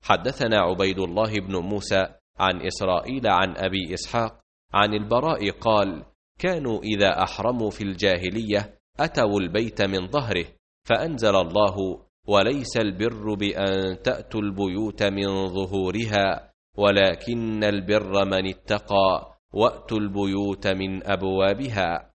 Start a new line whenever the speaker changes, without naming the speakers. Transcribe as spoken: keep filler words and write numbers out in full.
حدثنا عبيد الله بن موسى عن إسرائيل عن أبي إسحاق عن البراء قال: كانوا إذا أحرموا في الجاهلية أتوا البيت من ظهره، فأنزل الله: وليس البر بأن تأتوا البيوت من ظهورها ولكن البر من اتقى وأتوا البيوت من أبوابها.